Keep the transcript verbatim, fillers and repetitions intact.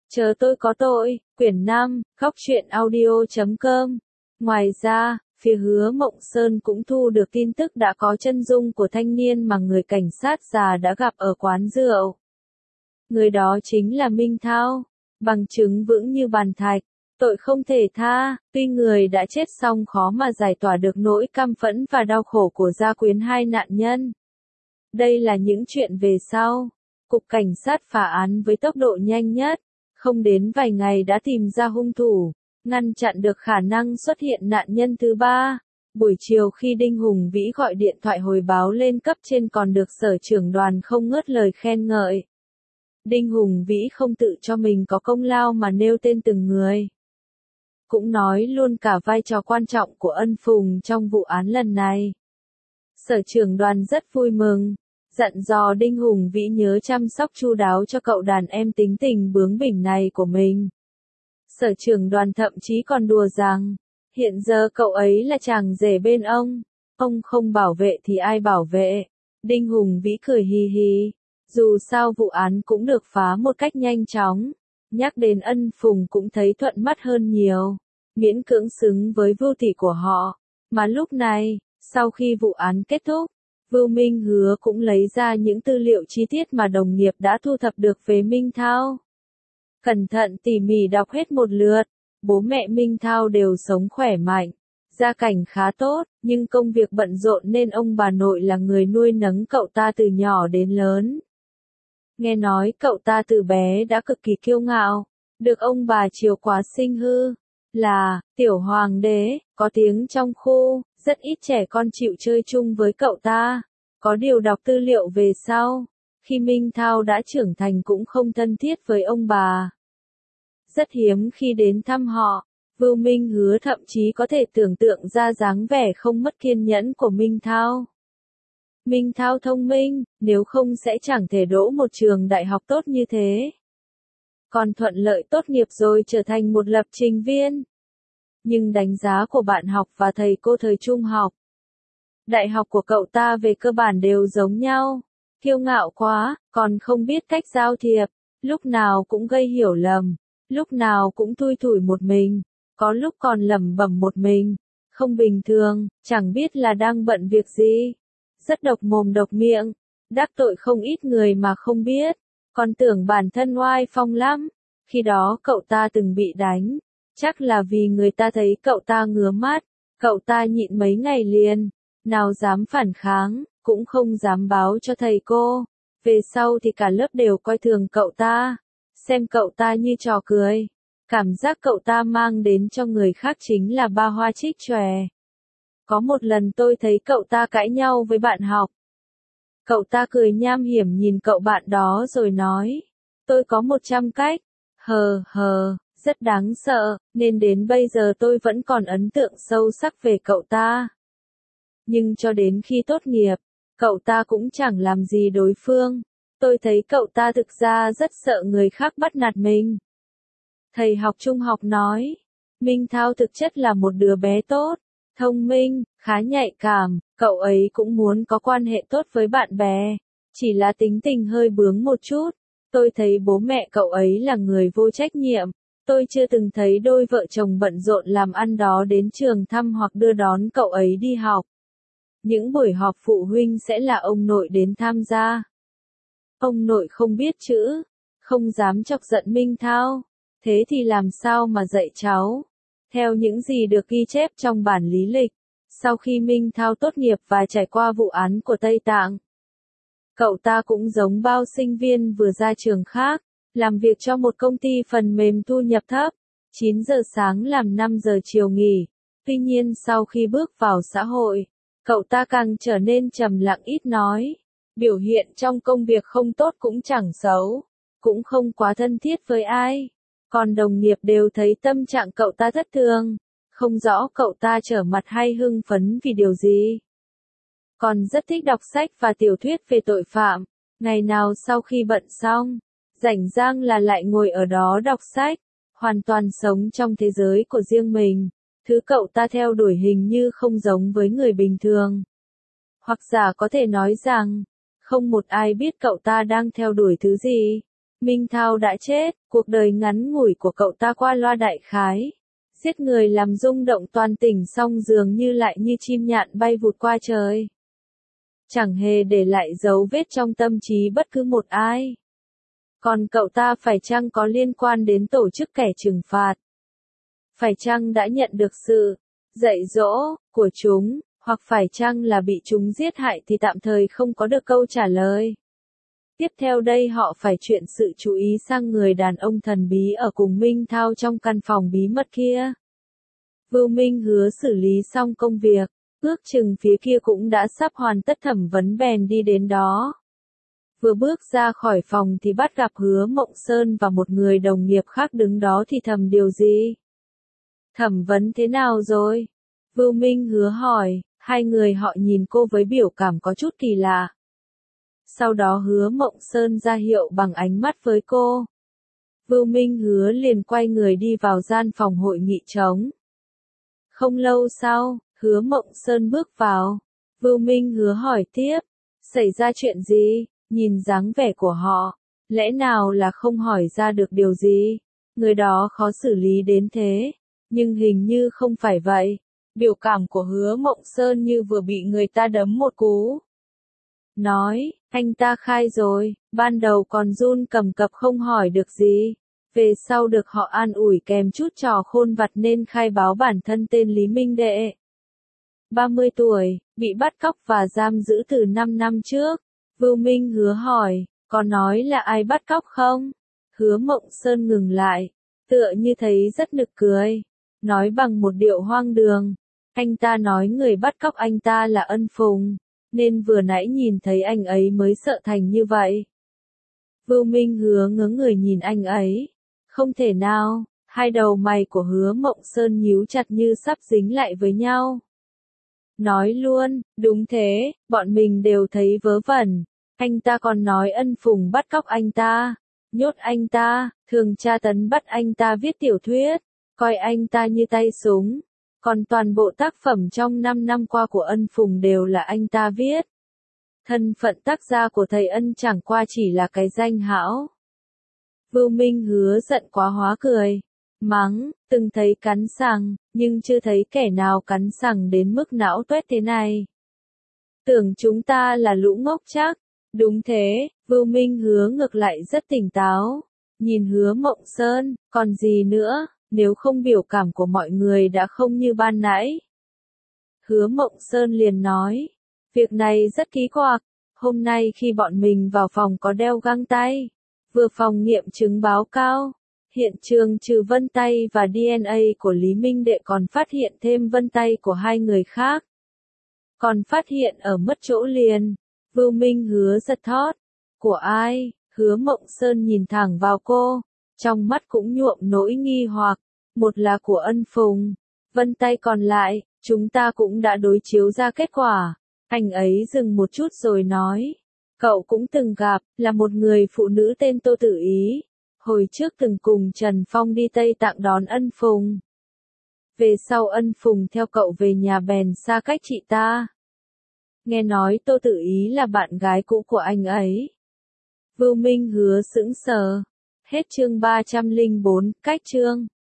Chờ tôi có tội, quyển năm, góc truyện audio chấm com. Ngoài ra, phía Hứa Mộng Sơn cũng thu được tin tức đã có chân dung của thanh niên mà người cảnh sát già đã gặp ở quán rượu. Người đó chính là Minh Thao, bằng chứng vững như bàn thạch, tội không thể tha, tuy người đã chết xong khó mà giải tỏa được nỗi căm phẫn và đau khổ của gia quyến hai nạn nhân. Đây là những chuyện về sau. Cục cảnh sát phá án với tốc độ nhanh nhất, không đến vài ngày đã tìm ra hung thủ, ngăn chặn được khả năng xuất hiện nạn nhân thứ ba. Buổi chiều khi Đinh Hùng Vĩ gọi điện thoại hồi báo lên cấp trên còn được sở trưởng đoàn không ngớt lời khen ngợi. Đinh Hùng Vĩ không tự cho mình có công lao mà nêu tên từng người. Cũng nói luôn cả vai trò quan trọng của Ân Phùng trong vụ án lần này. Sở trưởng đoàn rất vui mừng, dặn dò Đinh Hùng Vĩ nhớ chăm sóc chu đáo cho cậu đàn em tính tình bướng bỉnh này của mình. Sở trưởng đoàn thậm chí còn đùa rằng, hiện giờ cậu ấy là chàng rể bên ông, ông không bảo vệ thì ai bảo vệ. Đinh Hùng Vĩ cười hì hì, dù sao vụ án cũng được phá một cách nhanh chóng, nhắc đến Ân Phùng cũng thấy thuận mắt hơn nhiều, miễn cưỡng xứng với vưu tỷ của họ. Mà lúc này, sau khi vụ án kết thúc, Vưu Minh Hứa cũng lấy ra những tư liệu chi tiết mà đồng nghiệp đã thu thập được về Minh Thao. Cẩn thận tỉ mỉ đọc hết một lượt, bố mẹ Minh Thao đều sống khỏe mạnh, gia cảnh khá tốt, nhưng công việc bận rộn nên ông bà nội là người nuôi nấng cậu ta từ nhỏ đến lớn. Nghe nói cậu ta từ bé đã cực kỳ kiêu ngạo, được ông bà chiều quá sinh hư, là tiểu hoàng đế, có tiếng trong khu, rất ít trẻ con chịu chơi chung với cậu ta. Có điều đọc tư liệu về sau, khi Minh Thao đã trưởng thành cũng không thân thiết với ông bà. Rất hiếm khi đến thăm họ, Vưu Minh Hứa thậm chí có thể tưởng tượng ra dáng vẻ không mất kiên nhẫn của Minh Thao. Minh Thao thông minh, nếu không sẽ chẳng thể đỗ một trường đại học tốt như thế. Còn thuận lợi tốt nghiệp rồi trở thành một lập trình viên. Nhưng đánh giá của bạn học và thầy cô thời trung học, đại học của cậu ta về cơ bản đều giống nhau. Kiêu ngạo quá, còn không biết cách giao thiệp, lúc nào cũng gây hiểu lầm, lúc nào cũng thui thủi một mình, có lúc còn lẩm bẩm một mình, không bình thường, chẳng biết là đang bận việc gì. Rất độc mồm độc miệng, đắc tội không ít người mà không biết, còn tưởng bản thân oai phong lắm. Khi đó cậu ta từng bị đánh, chắc là vì người ta thấy cậu ta ngứa mắt, cậu ta nhịn mấy ngày liền, nào dám phản kháng, cũng không dám báo cho thầy cô. Về sau thì cả lớp đều coi thường cậu ta, xem cậu ta như trò cười. Cảm giác cậu ta mang đến cho người khác chính là ba hoa trích chòe. Có một lần tôi thấy cậu ta cãi nhau với bạn học. Cậu ta cười nham hiểm nhìn cậu bạn đó rồi nói, tôi có một trăm cách, hờ hờ, rất đáng sợ, nên đến bây giờ tôi vẫn còn ấn tượng sâu sắc về cậu ta. Nhưng cho đến khi tốt nghiệp, cậu ta cũng chẳng làm gì đối phương. Tôi thấy cậu ta thực ra rất sợ người khác bắt nạt mình. Thầy học trung học nói, Minh Thao thực chất là một đứa bé tốt, thông minh, khá nhạy cảm, cậu ấy cũng muốn có quan hệ tốt với bạn bè, chỉ là tính tình hơi bướng một chút. Tôi thấy bố mẹ cậu ấy là người vô trách nhiệm, tôi chưa từng thấy đôi vợ chồng bận rộn làm ăn đó đến trường thăm hoặc đưa đón cậu ấy đi học. Những buổi họp phụ huynh sẽ là ông nội đến tham gia. Ông nội không biết chữ, không dám chọc giận Minh Thao, thế thì làm sao mà dạy cháu? Theo những gì được ghi chép trong bản lý lịch, sau khi Minh Thao tốt nghiệp và trải qua vụ án của Tây Tạng, cậu ta cũng giống bao sinh viên vừa ra trường khác, làm việc cho một công ty phần mềm thu nhập thấp, chín giờ sáng làm năm giờ chiều nghỉ. Tuy nhiên sau khi bước vào xã hội, cậu ta càng trở nên trầm lặng ít nói, biểu hiện trong công việc không tốt cũng chẳng xấu, cũng không quá thân thiết với ai. Còn đồng nghiệp đều thấy tâm trạng cậu ta thất thường, không rõ cậu ta trở mặt hay hưng phấn vì điều gì. Còn rất thích đọc sách và tiểu thuyết về tội phạm, ngày nào sau khi bận xong, rảnh rang là lại ngồi ở đó đọc sách, hoàn toàn sống trong thế giới của riêng mình. Thứ cậu ta theo đuổi hình như không giống với người bình thường. Hoặc giả có thể nói rằng, không một ai biết cậu ta đang theo đuổi thứ gì. Minh Thao đã chết, cuộc đời ngắn ngủi của cậu ta qua loa đại khái. Giết người làm rung động toàn tỉnh xong dường như lại như chim nhạn bay vụt qua trời. Chẳng hề để lại dấu vết trong tâm trí bất cứ một ai. Còn cậu ta phải chăng có liên quan đến tổ chức kẻ trừng phạt? Phải chăng đã nhận được sự dạy dỗ của chúng, hoặc phải chăng là bị chúng giết hại thì tạm thời không có được câu trả lời. Tiếp theo đây họ phải chuyển sự chú ý sang người đàn ông thần bí ở cùng Minh Thao trong căn phòng bí mật kia. Vưu Minh hứa xử lý xong công việc, ước chừng phía kia cũng đã sắp hoàn tất thẩm vấn bèn đi đến đó. Vừa bước ra khỏi phòng thì bắt gặp Hứa Mộng Sơn và một người đồng nghiệp khác đứng đó thì thầm điều gì. Thẩm vấn thế nào rồi? Vưu Minh hứa hỏi, hai người họ nhìn cô với biểu cảm có chút kỳ lạ. Sau đó Hứa Mộng Sơn ra hiệu bằng ánh mắt với cô. Vưu Minh hứa liền quay người đi vào gian phòng hội nghị trống. Không lâu sau, Hứa Mộng Sơn bước vào. Vưu Minh hứa hỏi tiếp, xảy ra chuyện gì? Nhìn dáng vẻ của họ, lẽ nào là không hỏi ra được điều gì? Người đó khó xử lý đến thế, nhưng hình như không phải vậy. Biểu cảm của Hứa Mộng Sơn như vừa bị người ta đấm một cú. Nói, anh ta khai rồi, ban đầu còn run cầm cập không hỏi được gì. Về sau được họ an ủi kèm chút trò khôn vặt nên khai báo bản thân tên Lý Minh Đệ. ba mươi tuổi, bị bắt cóc và giam giữ từ năm năm trước. Vưu Minh hứa hỏi, có nói là ai bắt cóc không? Hứa Mộng Sơn ngừng lại, tựa như thấy rất nực cười. Nói bằng một điệu hoang đường. Anh ta nói người bắt cóc anh ta là Ân Phùng, nên vừa nãy nhìn thấy anh ấy mới sợ thành như vậy. Vưu Minh hứa ngớ người nhìn anh ấy. Không thể nào, hai đầu mày của Hứa Mộng Sơn nhíu chặt như sắp dính lại với nhau. Nói luôn, đúng thế, bọn mình đều thấy vớ vẩn. Anh ta còn nói Ân Phùng bắt cóc anh ta, nhốt anh ta, thường tra tấn bắt anh ta viết tiểu thuyết, coi anh ta như tay súng. Còn toàn bộ tác phẩm trong năm năm qua của Ân Phùng đều là anh ta viết. Thân phận tác giả của thầy Ân chẳng qua chỉ là cái danh hão. Vưu Minh hứa giận quá hóa cười. Mắng, từng thấy cắn sằng, nhưng chưa thấy kẻ nào cắn sằng đến mức não tuét thế này. Tưởng chúng ta là lũ ngốc chắc. Đúng thế, Vưu Minh hứa ngược lại rất tỉnh táo. Nhìn Hứa Mộng Sơn, còn gì nữa, nếu không biểu cảm của mọi người đã không như ban nãy. Hứa Mộng Sơn liền nói, việc này rất kỳ quặc. Hôm nay khi bọn mình vào phòng có đeo găng tay. Vừa phòng nghiệm chứng báo cáo. Hiện trường trừ vân tay và đê en a của Lý Minh Đệ còn phát hiện thêm vân tay của hai người khác. Còn phát hiện ở mất chỗ liền. Vưu Minh hứa giật thót. Của ai? Hứa Mộng Sơn nhìn thẳng vào cô. Trong mắt cũng nhuộm nỗi nghi hoặc. Một là của Ân Phùng. Vân tay còn lại, chúng ta cũng đã đối chiếu ra kết quả. Anh ấy dừng một chút rồi nói. Cậu cũng từng gặp, là một người phụ nữ tên Tô Tử Ý. Hồi trước từng cùng Trần Phong đi Tây Tạng đón Ân Phùng. Về sau Ân Phùng theo cậu về nhà bèn xa cách chị ta. Nghe nói Tô Tử Ý là bạn gái cũ của anh ấy. Vưu Minh hứa sững sờ. Hết chương ba trăm lẻ bốn, cách chương.